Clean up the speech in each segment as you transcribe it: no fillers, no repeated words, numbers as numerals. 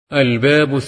الباب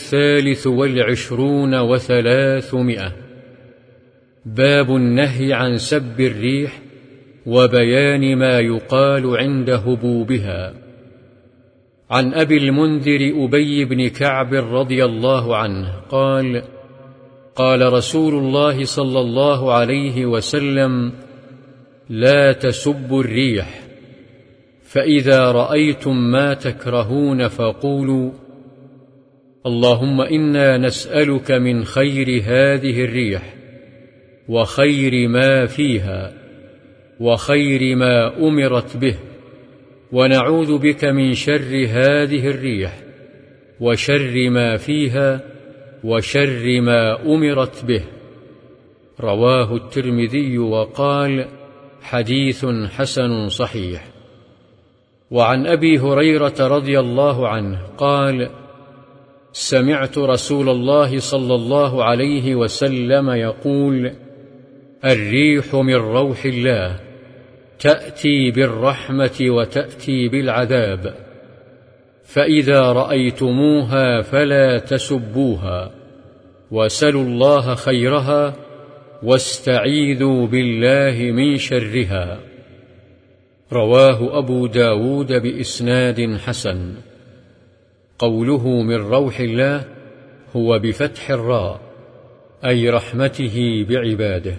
23 باب النهي عن سب الريح وبيان ما يقال عند هبوبها. عن أبي المنذر أبي بن كعب رضي الله عنه قال: قال رسول الله صلى الله عليه وسلم: لا تسبوا الريح، فإذا رأيتم ما تكرهون فقولوا: اللهم إنا نسألك من خير هذه الريح وخير ما فيها وخير ما أمرت به، ونعوذ بك من شر هذه الريح وشر ما فيها وشر ما أمرت به. رواه الترمذي وقال: حديث حسن صحيح. وعن أبي هريرة رضي الله عنه قال: سمعت رسول الله صلى الله عليه وسلم يقول: الريح من روح الله، تأتي بالرحمة وتأتي بالعذاب، فإذا رأيتموها فلا تسبوها، وسلوا الله خيرها واستعيذوا بالله من شرها. رواه أبو داود بإسناد حسن. قوله من روح الله هو بفتح الراء، أي رحمته بعباده.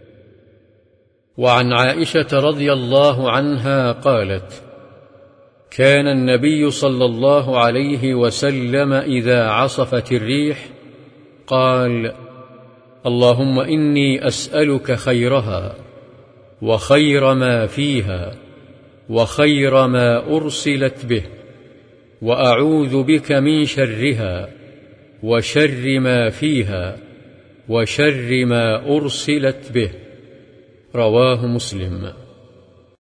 وعن عائشة رضي الله عنها قالت: كان النبي صلى الله عليه وسلم إذا عصفت الريح قال: اللهم إني أسألك خيرها وخير ما فيها وخير ما أرسلت به، وأعوذ بك من شرها وشر ما فيها وشر ما أرسلت به. رواه مسلم.